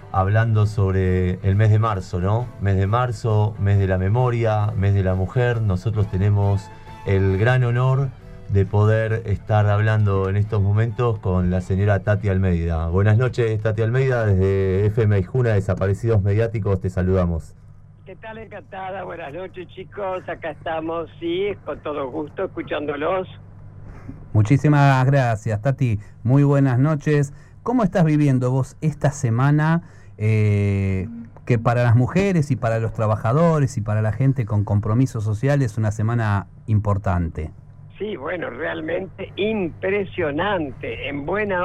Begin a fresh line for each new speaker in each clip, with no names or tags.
hablando sobre el mes de marzo, ¿no? Mes de marzo, mes de la memoria, mes de la mujer. Nosotros tenemos el gran honor de poder estar hablando en estos momentos con la señora Tati Almeida. Buenas noches, Tati Almeida, desde FM Aijuna, Desaparecidos Mediáticos, te saludamos.
¿Qué tal? Encantada, buenas noches, chicos, acá estamos, sí, con todo gusto, escuchándolos.
Muchísimas gracias, Tati, muy buenas noches. ¿Cómo estás viviendo vos esta semana que para las mujeres y para los trabajadores y para la gente con compromiso social es una semana importante?
Sí, bueno, realmente impresionante. En buena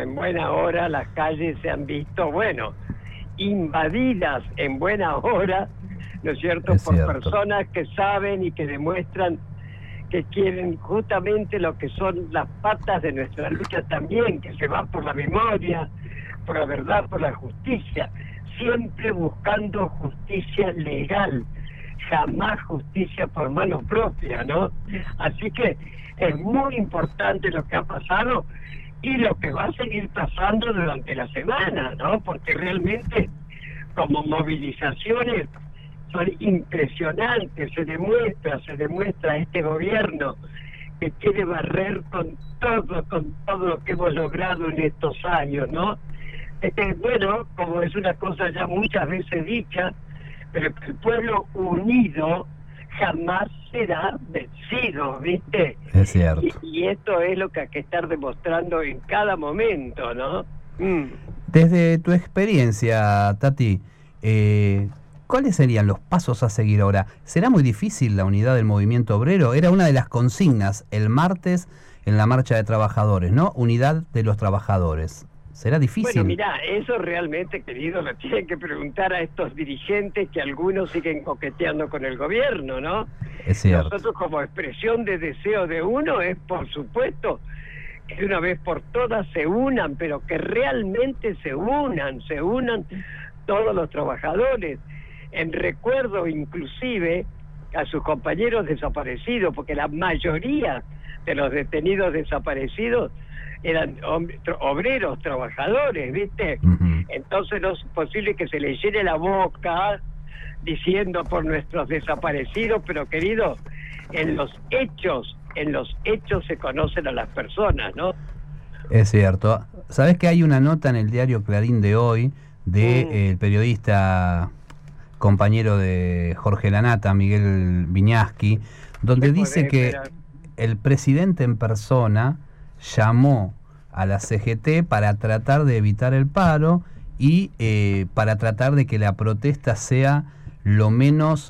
hora las calles se han visto, bueno, invadidas en buena hora, ¿no es cierto?, por personas que saben y que demuestran que quieren justamente lo que son las patas de nuestra lucha también, que se van por la memoria, por la verdad, por la justicia, siempre buscando justicia legal, jamás justicia por mano propia, ¿no? Así que es muy importante lo que ha pasado y lo que va a seguir pasando durante la semana, ¿no? Porque realmente como movilizaciones son impresionantes, se demuestra este gobierno que quiere barrer con todo lo que hemos logrado en estos años, ¿no? Bueno, como es una cosa ya muchas veces dicha, pero que el pueblo unido jamás será vencido, ¿viste?
Es cierto.
Y esto es lo que hay que estar demostrando en cada momento, ¿no?
Desde tu experiencia, Tati, ¿cuáles serían los pasos a seguir ahora? ¿Será muy difícil la unidad del movimiento obrero? Era una de las consignas el martes en la marcha de trabajadores, ¿no? Unidad de los trabajadores. ¿Será difícil?
Bueno, mirá, eso realmente, querido, lo tienen que preguntar a estos dirigentes que algunos siguen coqueteando con el gobierno, ¿no?
Es cierto.
Nosotros como expresión de deseo de uno es, por supuesto, que de una vez por todas se unan, pero que realmente se unan todos los trabajadores, en recuerdo inclusive a sus compañeros desaparecidos, porque la mayoría de los detenidos desaparecidos eran obreros, trabajadores, ¿viste? Entonces no es posible que se les llene la boca diciendo por nuestros desaparecidos, pero querido, en los hechos se conocen a las personas, ¿no?
Es cierto. ¿Sabés que hay una nota en el diario Clarín de hoy de el periodista compañero de Jorge Lanata, Miguel Viñaski, donde dice que el presidente en persona llamó a la CGT para tratar de evitar el paro y para tratar de que la protesta sea lo menos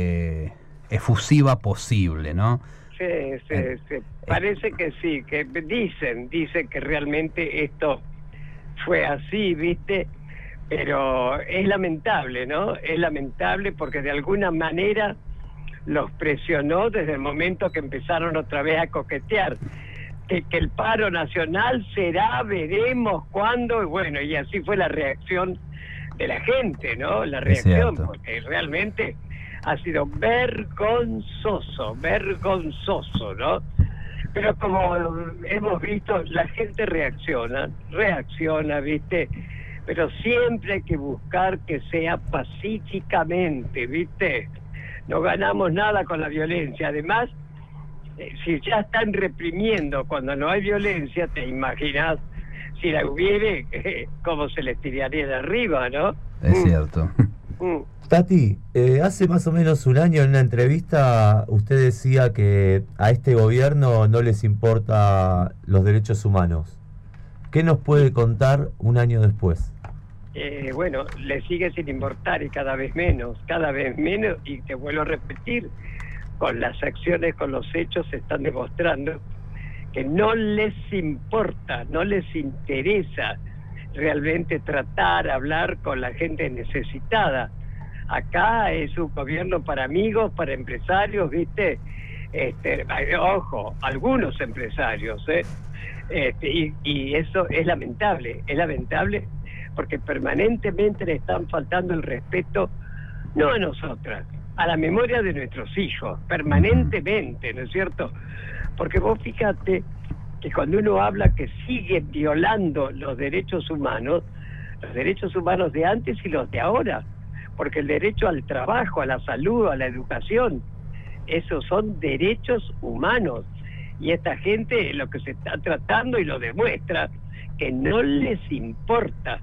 efusiva posible, ¿no?
Sí. Parece que sí, que dicen que realmente esto fue así, ¿viste? Pero es lamentable, ¿no? Es lamentable porque de alguna manera los presionó desde el momento que empezaron otra vez a coquetear. Que el paro nacional será, veremos cuándo, y bueno, y así fue la reacción de la gente, ¿no? La reacción, porque realmente ha sido vergonzoso, ¿no? Pero como hemos visto, la gente reacciona, ¿viste? Pero siempre hay que buscar que sea pacíficamente, ¿viste? No ganamos nada con la violencia. Además, si ya están reprimiendo cuando no hay violencia, te imaginas si la hubiere, cómo se les tiraría de arriba, ¿no?
Es cierto.
Tati, hace más o menos un año en una entrevista usted decía que a este gobierno no les importa los derechos humanos. ¿Qué nos puede contar un año después?
Bueno, le sigue sin importar y cada vez menos, y te vuelvo a repetir, con las acciones, con los hechos se están demostrando que no les importa, no les interesa realmente tratar, hablar con la gente necesitada. Acá es un gobierno para amigos, para empresarios, ¿viste? Ojo, algunos empresarios, y eso es lamentable porque permanentemente le están faltando el respeto, no a nosotras, a la memoria de nuestros hijos, permanentemente, ¿no es cierto? Porque vos fíjate que cuando uno habla que siguen violando los derechos humanos, los derechos humanos de antes y los de ahora, porque el derecho al trabajo, a la salud, a la educación, esos son derechos humanos. Y esta gente lo que se está tratando y lo demuestra, que no les importa,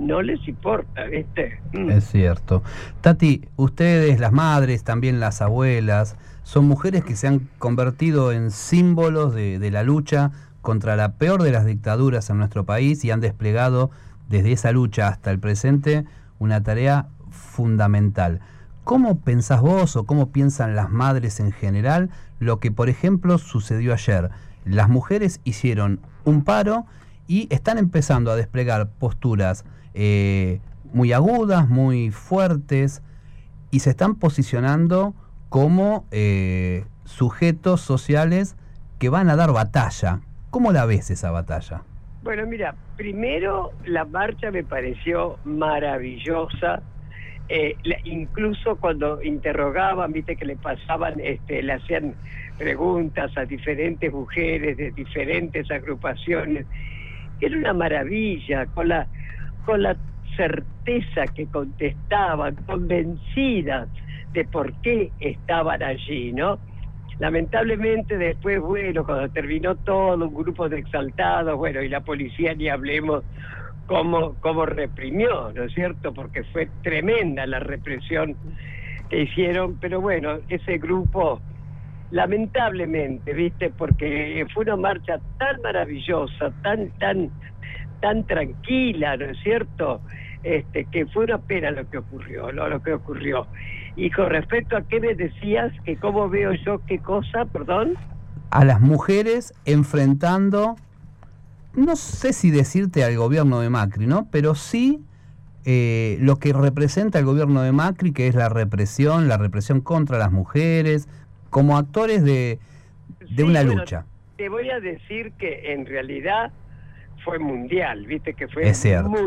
¿viste?
Es cierto. Tati, ustedes, las madres, también las abuelas, son mujeres que se han convertido en símbolos de la lucha contra la peor de las dictaduras en nuestro país y han desplegado desde esa lucha hasta el presente una tarea fundamental. ¿Cómo pensás vos o cómo piensan las madres en general lo que, por ejemplo, sucedió ayer? Las mujeres hicieron un paro y están empezando a desplegar posturas muy agudas, muy fuertes, y se están posicionando como sujetos sociales que van a dar batalla. ¿Cómo la ves esa batalla?
Bueno, mira, primero la marcha me pareció maravillosa. Incluso cuando interrogaban, viste que le pasaban, le hacían preguntas a diferentes mujeres de diferentes agrupaciones. Era una maravilla, con la certeza que contestaban, convencidas de por qué estaban allí, ¿no? Lamentablemente después, bueno, cuando terminó todo, un grupo de exaltados, bueno, y la policía ni hablemos cómo reprimió, ¿no es cierto? Porque fue tremenda la represión que hicieron, pero bueno, ese grupo, lamentablemente, ¿viste? Porque fue una marcha tan maravillosa, tan tranquila, ¿no es cierto? Que fue una pena lo que ocurrió, ¿no? Lo que ocurrió. Y con respecto a qué me decías, que cómo veo yo qué cosa, perdón.
A las mujeres enfrentando, no sé si decirte al gobierno de Macri, ¿no? Pero sí lo que representa el gobierno de Macri, que es la represión contra las mujeres, como actores de una lucha.
Te voy a decir que en realidad fue mundial, viste que fue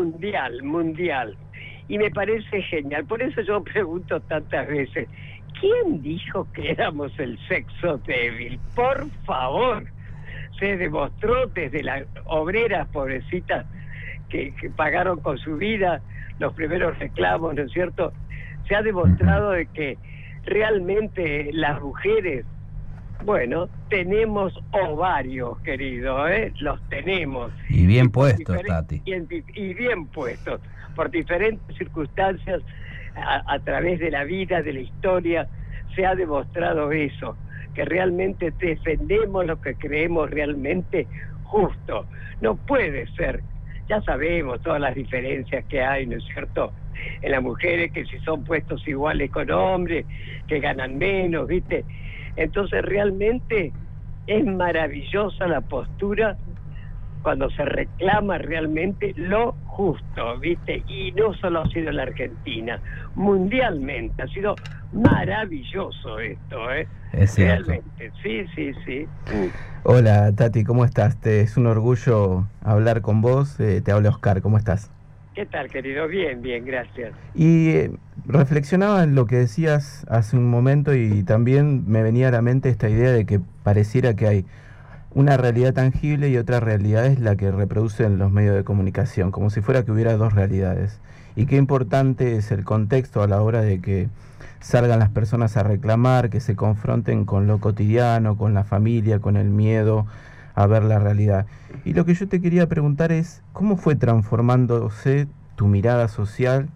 mundial. Y me parece genial. Por eso yo pregunto tantas veces, ¿quién dijo que éramos el sexo débil? Por favor. Se demostró desde las obreras pobrecitas que pagaron con su vida los primeros reclamos, ¿no es cierto? Se ha demostrado de que realmente las mujeres, bueno, tenemos ovarios, querido, los tenemos.
Y bien puestos, Tati.
Y bien puestos, por diferentes circunstancias, a través de la vida, de la historia, se ha demostrado eso, que realmente defendemos lo que creemos realmente justo. No puede ser, ya sabemos todas las diferencias que hay, ¿no es cierto?, en las mujeres, que si son puestos iguales con hombres, que ganan menos, ¿viste? Entonces realmente es maravillosa la postura cuando se reclama realmente lo justo, ¿viste? Y no solo ha sido en la Argentina, mundialmente ha sido maravilloso esto, ¿eh?
Es cierto.
Realmente, sí.
Hola Tati, ¿cómo estás? Es un orgullo hablar con vos. Te habla Oscar, ¿cómo estás?
¿Qué tal, querido? Bien, gracias.
Y reflexionaba en lo que decías hace un momento y también me venía a la mente esta idea de que pareciera que hay una realidad tangible y otra realidad es la que reproducen los medios de comunicación, como si fuera que hubiera dos realidades. Y qué importante es el contexto a la hora de que salgan las personas a reclamar, que se confronten con lo cotidiano, con la familia, con el miedo a ver la realidad. Y lo que yo te quería preguntar es, ¿cómo fue transformándose tu mirada social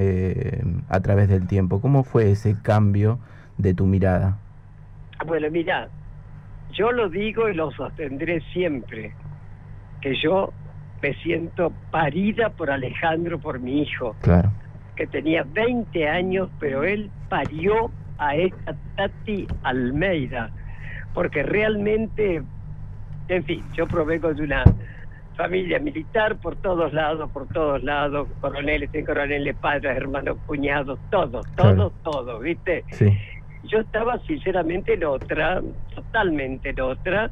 a través del tiempo? ¿Cómo fue ese cambio de tu mirada?
Bueno, mira, yo lo digo y lo sostendré siempre, que yo me siento parida por Alejandro, por mi hijo.
Claro.
Que tenía 20 años, pero él parió a esta Tati Almeida, porque realmente, en fin, yo provengo de una familia militar por todos lados, coroneles, padres, hermanos, cuñados, todos, ¿viste?
Sí.
Yo estaba sinceramente en otra, totalmente en otra,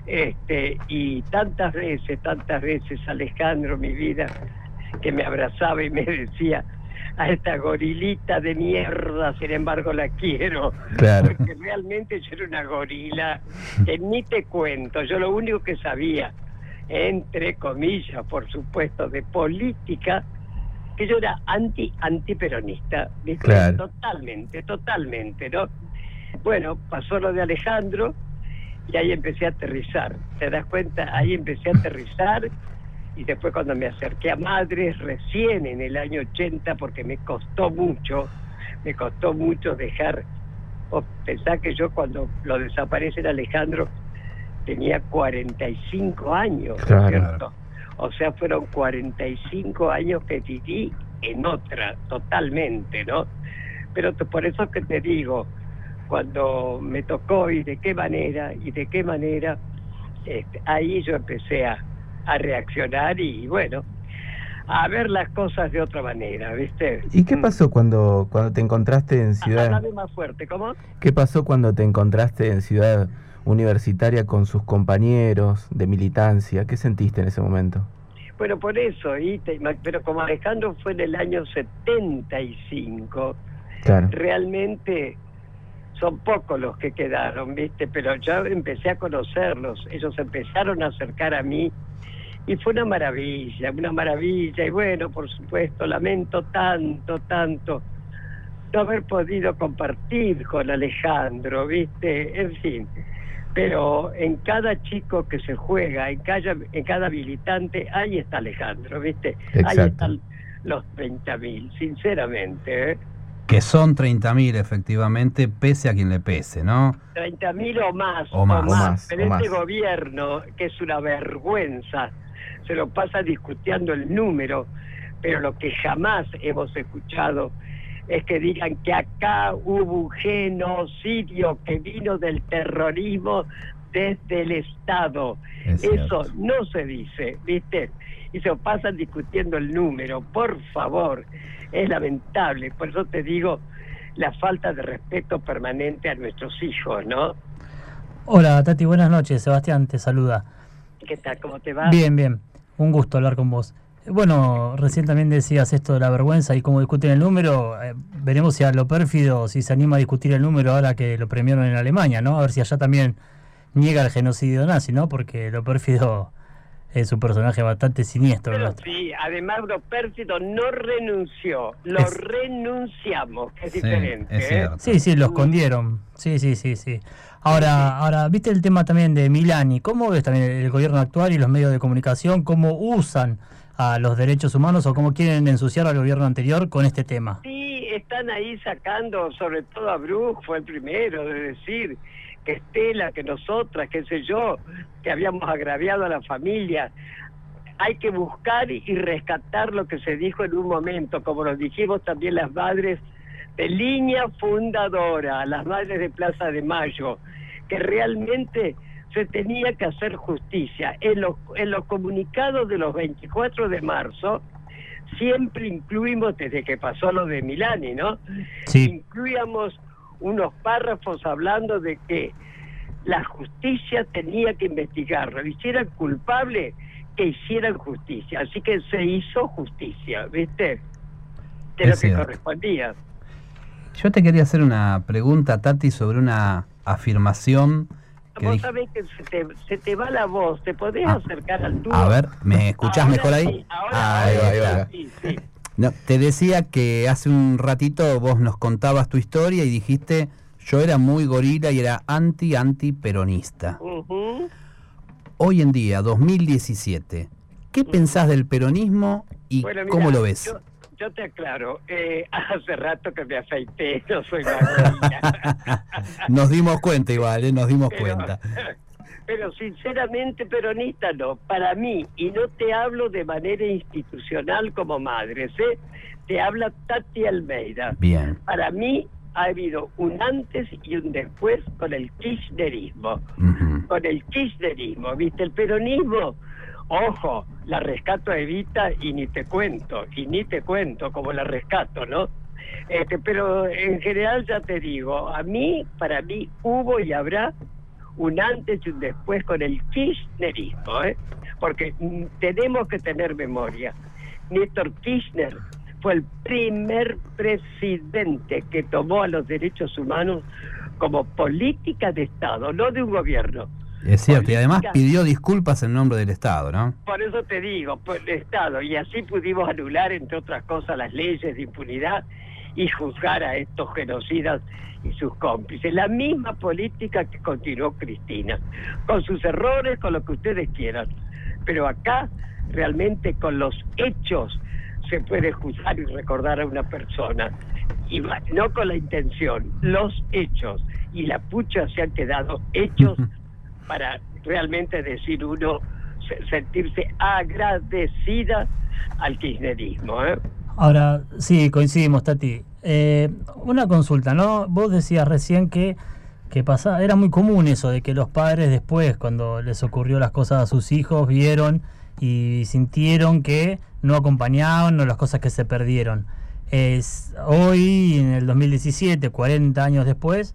y tantas veces Alejandro, mi vida, que me abrazaba y me decía, a esta gorilita de mierda, sin embargo la quiero.
Claro.
Porque realmente yo era una gorila, que ni te cuento, yo lo único que sabía, entre comillas, por supuesto, de política, que yo era antiperonista, ¿viste?
Claro.
Totalmente, ¿no? Bueno, pasó lo de Alejandro y ahí empecé a aterrizar, ¿te das cuenta? Ahí empecé a aterrizar y después cuando me acerqué a Madres, recién en el año 80, porque me costó mucho dejar, pensá que yo cuando lo desaparece Alejandro tenía 45 años, ¿no es cierto? O sea, fueron 45 años que viví en otra, totalmente, ¿no? Pero por eso que te digo, cuando me tocó y de qué manera, ahí yo empecé a reaccionar y bueno, a ver las cosas de otra manera, ¿viste?
¿Y qué pasó cuando te encontraste en Ciudad?
Hablame más fuerte, ¿cómo?
¿Qué pasó cuando te encontraste en Ciudad Universitaria con sus compañeros de militancia? ¿Qué sentiste en ese momento?
Bueno, por eso, pero como Alejandro fue en el año 75,
claro,
realmente son pocos los que quedaron, ¿viste? Pero yo empecé a conocerlos, ellos empezaron a acercar a mí y fue una maravilla, y bueno, por supuesto, lamento tanto no haber podido compartir con Alejandro, ¿viste? En fin, pero en cada chico que se juega, en cada militante, ahí está Alejandro, ¿viste?
Exacto.
Ahí están los 30.000, sinceramente, ¿eh?
Que son 30.000 efectivamente, pese a quien le pese, ¿no?
30.000 o más. Pero este gobierno, que es una vergüenza, se lo pasa discutiendo el número, pero lo que jamás hemos escuchado es que digan que acá hubo un genocidio que vino del terrorismo desde el Estado. Eso no se dice, ¿viste? Y se lo pasan discutiendo el número, por favor. Es lamentable, por eso te digo, la falta de respeto permanente a nuestros hijos, ¿no?
Hola, Tati, buenas noches. Sebastián te saluda.
¿Qué tal? ¿Cómo te va?
Bien. Un gusto hablar con vos. Bueno, recién también decías esto de la vergüenza y cómo discuten el número. Veremos si a lo pérfido, si se anima a discutir el número ahora que lo premiaron en Alemania, ¿no? A ver si allá también niega el genocidio nazi, ¿no? Porque lo pérfido es un personaje bastante siniestro.
Pero sí, además lo pérfido no renunció, renunciamos, que es diferente.
Es cierto.
Sí, lo escondieron. Sí. Ahora, ¿viste el tema también de Milani? ¿Cómo ves también el gobierno actual y los medios de comunicación, cómo usan a los derechos humanos o cómo quieren ensuciar al gobierno anterior con este tema?
Sí, están ahí sacando, sobre todo a Bruch, fue el primero de decir que Estela, que nosotras, qué sé yo, que habíamos agraviado a la familia. Hay que buscar y rescatar lo que se dijo en un momento, como lo dijimos también las madres de línea fundadora, las madres de Plaza de Mayo, que realmente se tenía que hacer justicia. En los comunicados de los 24 de marzo, siempre incluimos, desde que pasó lo de Milani, ¿no?
Sí.
Incluíamos unos párrafos hablando de que la justicia tenía que investigarlo, hicieran culpable, que hicieran justicia. Así que se hizo justicia, ¿viste? Que es lo que correspondía.
Yo te quería hacer una pregunta, Tati, sobre una afirmación que
vos sabés que se te va la voz, ¿te podés acercar al tubo?
A ver, ¿me escuchás
ahora
mejor ahí?
Sí, ahora
ahí va.
Sí.
No, te decía que hace un ratito vos nos contabas tu historia y dijiste, yo era muy gorila y era antiperonista. Hoy en día, 2017, ¿qué pensás del peronismo y cómo lo ves?
Yo te aclaro, hace rato que me afeité, no soy gorila.
Nos dimos cuenta igual, nos dimos cuenta.
Pero sinceramente peronista no, para mí, y no te hablo de manera institucional como madres, te habla Tati Almeida.
Bien.
Para mí ha habido un antes y un después con el kirchnerismo. Con el kirchnerismo, ¿viste? El peronismo, ojo, la rescato a Evita y ni te cuento como la rescato, ¿no? Pero en general ya te digo, para mí hubo y habrá un antes y un después con el kirchnerismo, porque tenemos que tener memoria. Néstor Kirchner fue el primer presidente que tomó a los derechos humanos como política de Estado, no de un gobierno,
Es cierto,
política.
y además pidió disculpas en nombre del Estado, ¿no?
Por eso te digo, por el Estado, y así pudimos anular, entre otras cosas, las leyes de impunidad y juzgar a estos genocidas y sus cómplices. La misma política que continuó Cristina, con sus errores, con lo que ustedes quieran. Pero acá, realmente, con los hechos se puede juzgar y recordar a una persona. Y no con la intención, los hechos. Y la pucha se han quedado hechos para realmente decir uno, sentirse agradecida al kirchnerismo, ¿eh?
Ahora, sí, coincidimos, Tati. Una consulta, ¿no? Vos decías recién que pasaba, era muy común eso de que los padres después, cuando les ocurrió las cosas a sus hijos, vieron y sintieron que no acompañaban o las cosas que se perdieron. Hoy, en el 2017, 40 años después,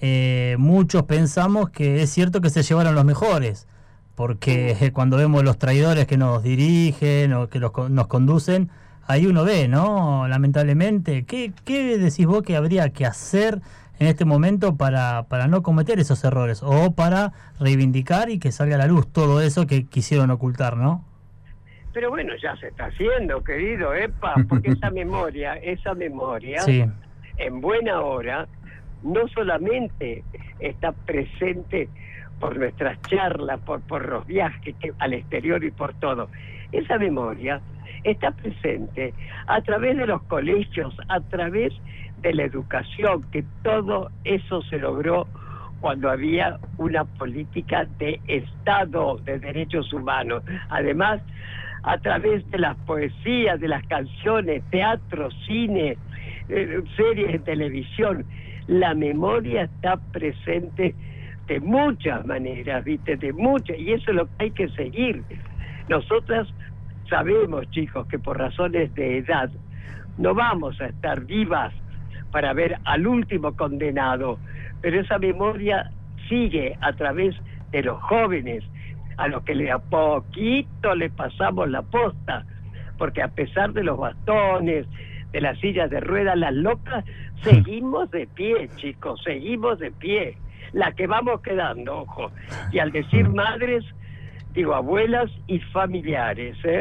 muchos pensamos que es cierto que se llevaron los mejores, porque cuando vemos los traidores que nos dirigen o que nos conducen, ahí uno ve, ¿no? Lamentablemente, ¿qué decís vos que habría que hacer en este momento para no cometer esos errores o para reivindicar y que salga a la luz todo eso que quisieron ocultar, ¿no?
Pero bueno, ya se está haciendo, querido, porque esa memoria,
sí,
en buena hora, no solamente está presente por nuestras charlas, por los viajes al exterior y por todo. Esa memoria está presente a través de los colegios, a través de la educación, que todo eso se logró cuando había una política de Estado de derechos humanos. Además, a través de las poesías, de las canciones, teatro, cine, series de televisión, la memoria está presente de muchas maneras, ¿viste? De muchas, y eso es lo que hay que seguir. Nosotras sabemos, chicos, que por razones de edad no vamos a estar vivas para ver al último condenado, pero esa memoria sigue a través de los jóvenes, a los que a poquito le pasamos la posta, porque a pesar de los bastones, de las sillas de ruedas, las locas, seguimos de pie, chicos, seguimos de pie, la que vamos quedando, ojo, y al decir madres, digo abuelas y familiares, ¿eh?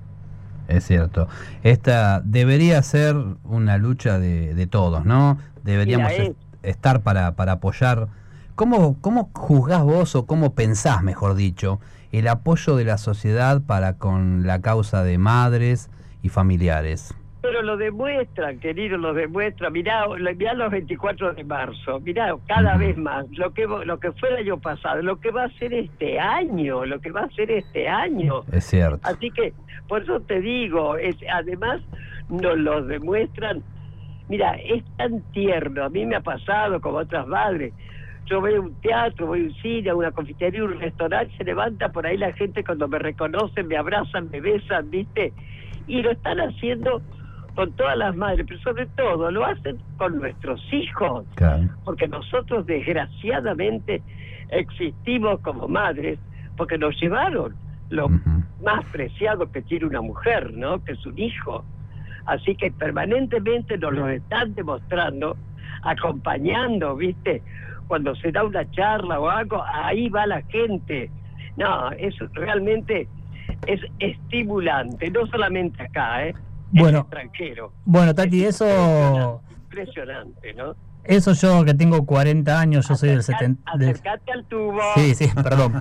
Es cierto. Esta debería ser una lucha de todos, ¿no? Deberíamos estar para apoyar. ¿Cómo juzgás vos o cómo pensás, mejor dicho, el apoyo de la sociedad para con la causa de madres y familiares?
Pero lo demuestran, querido, lo demuestran. Mirá los 24 de marzo, mirá, cada vez más, lo que fue el año pasado, lo que va a ser este año, Es
cierto.
Así que, por eso te digo, además nos lo demuestran. Mira, es tan tierno, a mí me ha pasado como otras madres. Yo voy a un teatro, voy a un cine, a una confitería, un restaurante, se levanta por ahí la gente cuando me reconocen, me abrazan, me besan, ¿viste? Y lo están haciendo con todas las madres, pero sobre todo lo hacen con nuestros hijos,
claro,
porque nosotros desgraciadamente existimos como madres, porque nos llevaron lo más preciado que tiene una mujer, ¿no? Que es un hijo. Así que permanentemente nos lo están demostrando, acompañando, ¿viste? Cuando se da una charla o algo, ahí va la gente. No, eso realmente es estimulante, no solamente acá,
bueno,
extranjero.
Bueno, Tati, eso...
Impresionante, ¿no?
Eso yo que tengo 40 años, yo soy del 70...
Acercate al tubo.
Sí, perdón.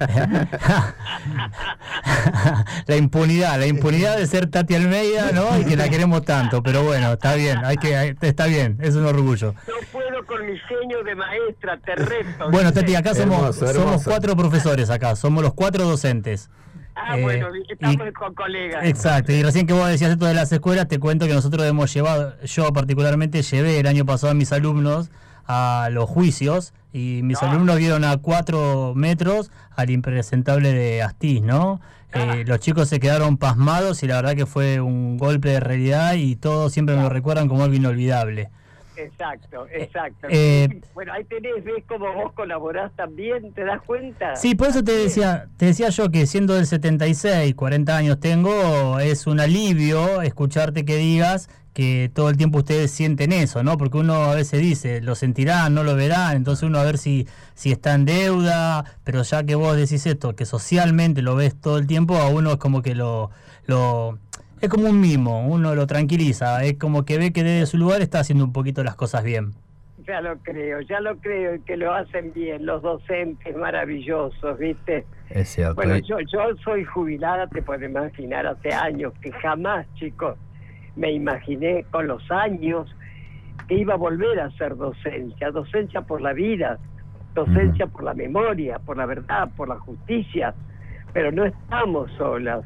La impunidad de ser Tati Almeida, ¿no? Y que la queremos tanto, pero bueno, está bien, está bien, es un orgullo.
No puedo con mi genio de maestra, te reto.
Bueno, Tati, acá somos 4 profesores acá, somos los 4 docentes.
Bueno, estamos con colegas.
Exacto, y recién que vos decías esto de las escuelas, te cuento que nosotros hemos llevado, yo particularmente llevé el año pasado a mis alumnos a los juicios, y mis alumnos vieron a 4 metros al impresentable de Astiz, ¿no? Los chicos se quedaron pasmados y la verdad que fue un golpe de realidad y todos siempre me lo recuerdan como algo inolvidable.
exacto. Bueno, ahí ves cómo vos colaborás también, ¿te das cuenta?
Sí, por eso te decía yo que siendo del 76, 40 años tengo, es un alivio escucharte que digas que todo el tiempo ustedes sienten eso, ¿no? Porque uno a veces dice, lo sentirán, no lo verán, entonces uno a ver si está en deuda, pero ya que vos decís esto, que socialmente lo ves todo el tiempo, a uno es como que es como un mimo, uno lo tranquiliza, es como que ve que desde su lugar está haciendo un poquito las cosas bien.
Ya lo creo, y que lo hacen bien, los docentes maravillosos, ¿viste?
Es cierto.
Bueno, yo soy jubilada, te puedes imaginar, hace años que jamás, chicos, me imaginé con los años que iba a volver a hacer docencia por la vida, docencia por la memoria, por la verdad, por la justicia, pero no estamos solas.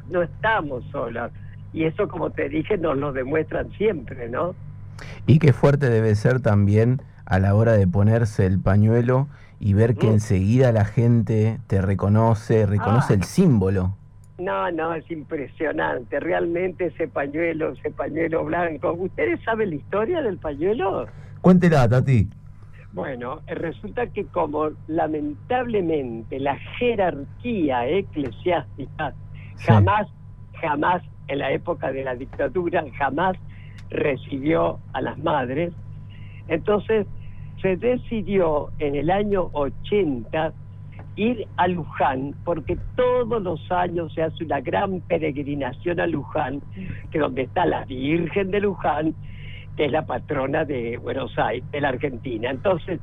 Y eso, como te dije, nos lo demuestran siempre, ¿no?
Y qué fuerte debe ser también a la hora de ponerse el pañuelo y ver que enseguida la gente te reconoce el símbolo.
No, es impresionante, realmente ese pañuelo blanco. ¿Ustedes saben la historia del pañuelo?
Cuéntela, Tati.
Bueno, resulta que como lamentablemente la jerarquía eclesiástica jamás en la época de la dictadura, jamás recibió a las madres, entonces se decidió en el año 80 ir a Luján, porque todos los años se hace una gran peregrinación a Luján, que donde está la Virgen de Luján, que es la patrona de Buenos Aires, de la Argentina. Entonces,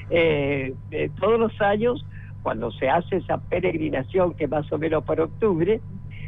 todos los años, cuando se hace esa peregrinación, que más o menos por octubre,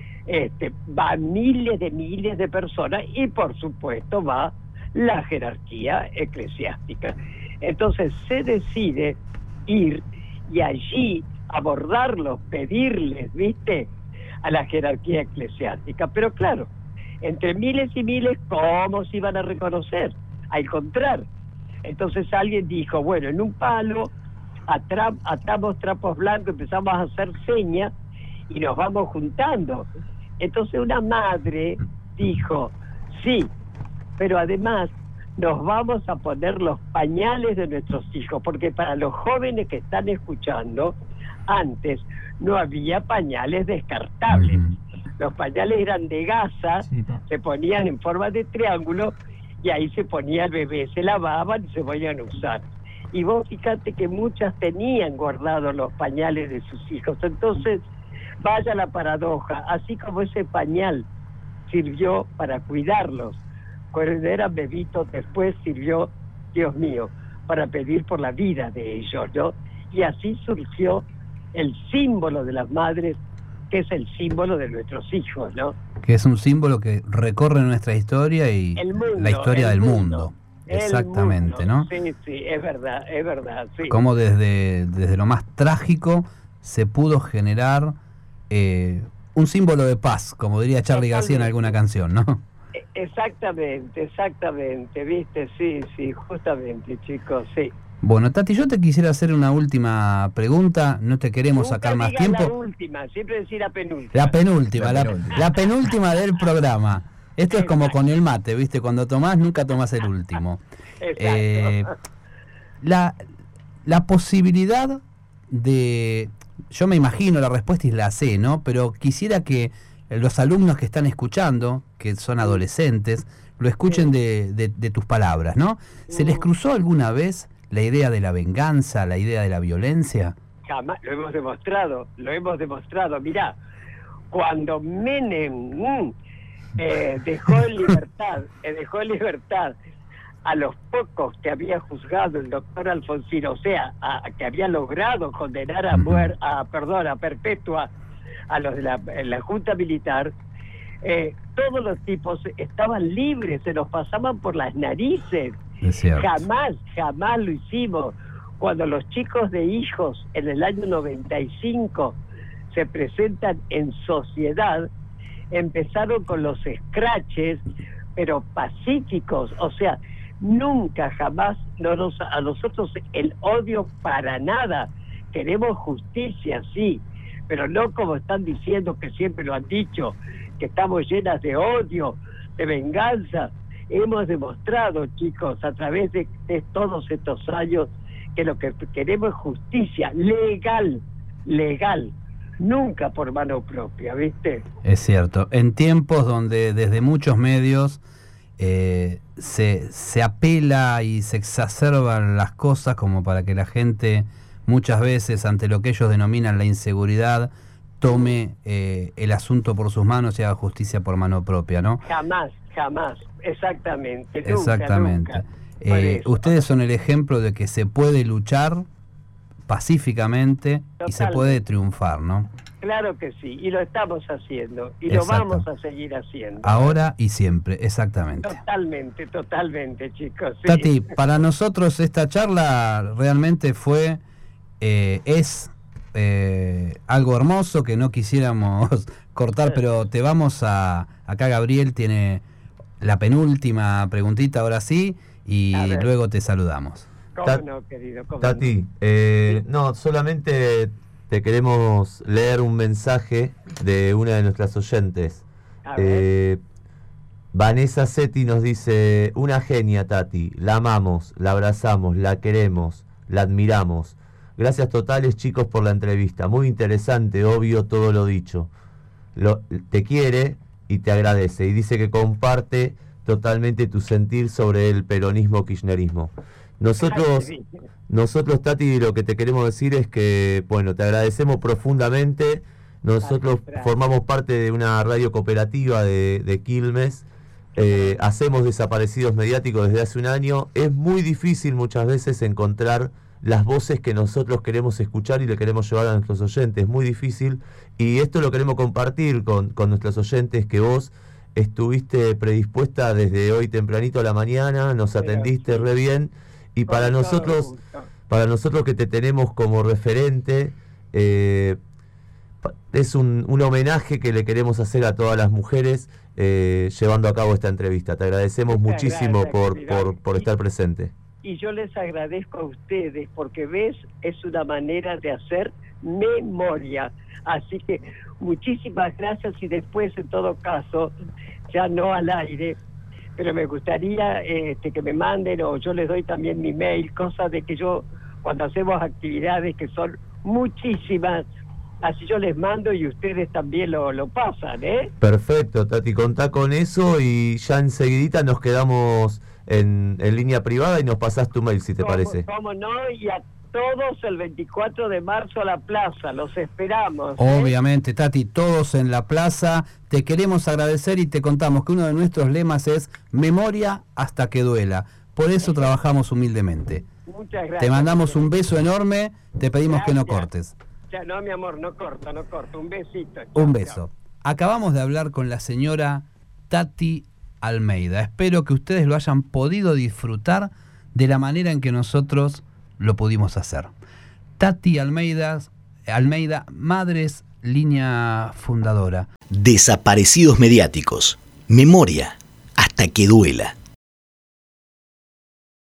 va miles de personas y por supuesto va la jerarquía eclesiástica. Entonces se decide ir y allí abordarlos, pedirles, ¿viste?, a la jerarquía eclesiástica. Pero claro, entre miles y miles, ¿cómo se iban a reconocer? A encontrar. Entonces alguien dijo, bueno, en un palo atamos trapos blancos, empezamos a hacer señas y nos vamos juntando. Entonces una madre dijo, sí, pero además nos vamos a poner los pañales de nuestros hijos, porque para los jóvenes que están escuchando, antes no había pañales descartables. Los pañales eran de gasa, se ponían en forma de triángulo y ahí se ponía el bebé, se lavaban y se podían usar. Y vos fíjate que muchas tenían guardados los pañales de sus hijos. Entonces, vaya la paradoja, así como ese pañal sirvió para cuidarlos, cuando eran bebitos, después sirvió, Dios mío, para pedir por la vida de ellos, ¿no? Y así surgió el símbolo de las madres, que es el símbolo de nuestros hijos, ¿no?
Que es un símbolo que recorre nuestra historia y la historia del mundo. Exactamente,
mundo.
¿no?
Sí, es verdad, sí.
Como desde lo más trágico se pudo generar un símbolo de paz, como diría Charly García en alguna canción, ¿no?
Exactamente, ¿viste? Sí, justamente, chicos, sí.
Bueno, Tati, yo te quisiera hacer una última pregunta, no te queremos sacar más tiempo.
La última, siempre decir la penúltima.
La penúltima del programa. Esto es como con el mate, ¿viste? Cuando tomás, nunca tomás el último.
Exacto.
La posibilidad de... Yo me imagino la respuesta y la sé, ¿no? Pero quisiera que los alumnos que están escuchando, que son adolescentes, lo escuchen de tus palabras, ¿no? ¿Se les cruzó alguna vez la idea de la venganza, la idea de la violencia?
Jamás, lo hemos demostrado. Mirá, cuando Menem dejó en libertad a los pocos que había juzgado el doctor Alfonsino, o sea, que había logrado condenar a perpetua a los de la Junta Militar, todos los tipos estaban libres, se los pasaban por las narices. Jamás lo hicimos. Cuando los chicos de Hijos en el año 95 se presentan en sociedad, empezaron con los escraches, pero pacíficos, o sea, nunca jamás a nosotros el odio para nada. Queremos justicia, sí, pero no como están diciendo, que siempre lo han dicho, que estamos llenas de odio, de venganza. hemos demostrado, chicos, a través de todos estos años, que lo que queremos es justicia legal, nunca por mano propia, ¿viste?
Es cierto. En tiempos donde desde muchos medios se apela y se exacerban las cosas como para que la gente muchas veces, ante lo que ellos denominan la inseguridad, tome el asunto por sus manos y haga justicia por mano propia, ¿no?
Jamás, exactamente.
Exactamente.
Nunca.
Ustedes son el ejemplo de que se puede luchar pacíficamente y se puede triunfar, ¿no?
Claro que sí, y lo estamos haciendo, y lo vamos a seguir haciendo.
Ahora y siempre, exactamente.
Totalmente, chicos. Sí.
Tati, para nosotros esta charla realmente fue, es algo hermoso que no quisiéramos cortar, pero te vamos acá Gabriel tiene la penúltima preguntita ahora sí, y luego te saludamos.
¿Cómo no, querido?
Tati, no, solamente te queremos leer un mensaje de una de nuestras oyentes. Vanessa Setti nos dice: una genia, Tati, la amamos, la abrazamos, la queremos, la admiramos. Gracias totales, chicos, por la entrevista. Muy interesante, obvio, todo lo dicho. Te quiere y te agradece. Y dice que comparte totalmente tu sentir sobre el peronismo-kirchnerismo. Nosotros, Tati, lo que te queremos decir es que, bueno, te agradecemos profundamente. Nosotros formamos parte de una radio cooperativa de Quilmes. Hacemos desaparecidos mediáticos desde hace un año. Es muy difícil muchas veces encontrar las voces que nosotros queremos escuchar y le queremos llevar a nuestros oyentes. Es muy difícil, y esto lo queremos compartir con nuestros oyentes, que vos estuviste predispuesta desde hoy tempranito a la mañana, nos atendiste re bien, y para nosotros que te tenemos como referente, es un homenaje que le queremos hacer a todas las mujeres llevando a cabo esta entrevista. Te agradecemos muchísimo por estar presente.
Y yo les agradezco a ustedes, porque es una manera de hacer memoria. Así que muchísimas gracias, y después, en todo caso, ya no al aire, pero me gustaría que me manden, o yo les doy también mi mail, cosas de que yo, cuando hacemos actividades que son muchísimas, así yo les mando y ustedes también lo pasan, ¿eh?
Perfecto, Tati, contá con eso, y ya enseguidita nos quedamos en línea privada y nos pasás tu mail, si te parece.
¿Cómo no? Y a todos el 24 de marzo a la plaza, los esperamos.
Obviamente, Tati, todos en la plaza. Te queremos agradecer y te contamos que uno de nuestros lemas es memoria hasta que duela. Por eso trabajamos humildemente.
Muchas gracias.
Te mandamos un beso enorme, te pedimos que no cortes.
Ya, no, mi amor, no corto. Un besito.
Un beso. Acabamos de hablar con la señora Tati Almeida. Espero que ustedes lo hayan podido disfrutar de la manera en que nosotros lo pudimos hacer. Tati Almeida, Madres, línea fundadora.
Desaparecidos mediáticos. Memoria hasta que duela.